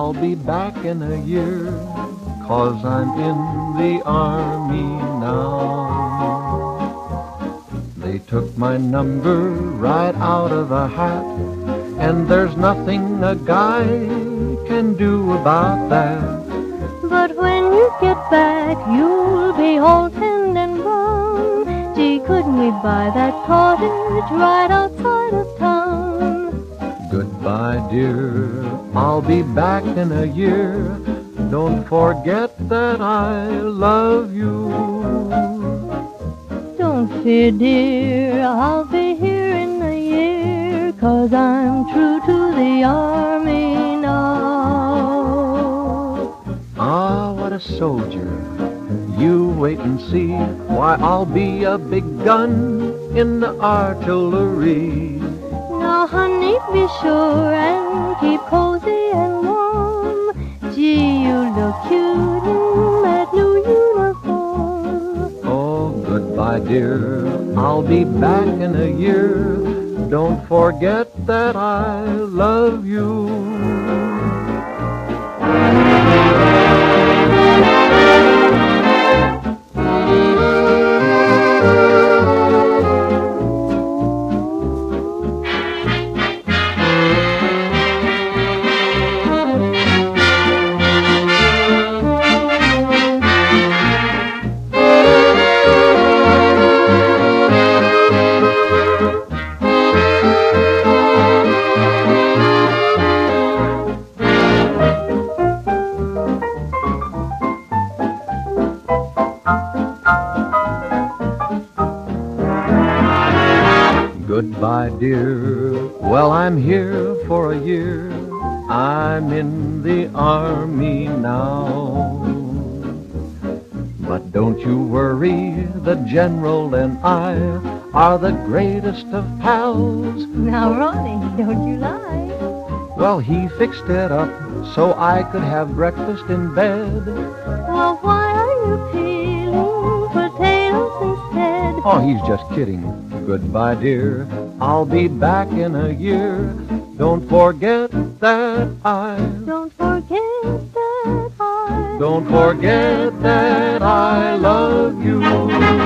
I'll be back in a year, 'cause I'm in the army now. They took my number right out of a hat, and there's nothing a guy can do about that. But when you get back, you'll be all tanned and brown. Gee, couldn't we buy that cottage right outside of town? Goodbye, dear, I'll be back in a year. Don't forget that I love you. Don't fear, dear, I'll be here in a year, 'cause I'm true to the army now. Ah, what a soldier. You wait and see. Why, I'll be a big gun in the artillery. Now, honey, be sure and keep cozy and warm. Gee, you look cute in that new uniform. Oh, goodbye, dear, I'll be back in a year. Don't forget that I love you. Goodbye, dear, well, I'm here for a year. I'm in the army now. But don't you worry, the general and I are the greatest of pals. Now, Ronnie, don't you lie. Well, he fixed it up so I could have breakfast in bed. Well, why are you peeling potatoes instead? Oh, he's just kidding. Goodbye, dear, I'll be back in a year. Don't forget that I... Don't forget that I... Don't forget that I love you.